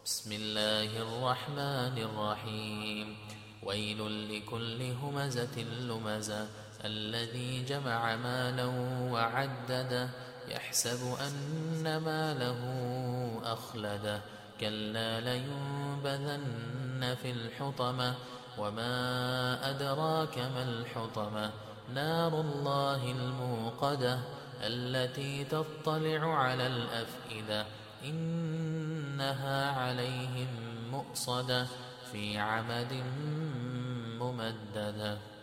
بسم الله الرحمن الرحيم ويل لكل همزة لمزة الذي جمع مالا وعدده يحسب أن ماله أخلده كلا لينبذن في الحطمة وما أدراك ما الحطمة نار الله الموقدة التي تطلع على الأفئدة إنها عليهم مؤصدة في عمد ممددة.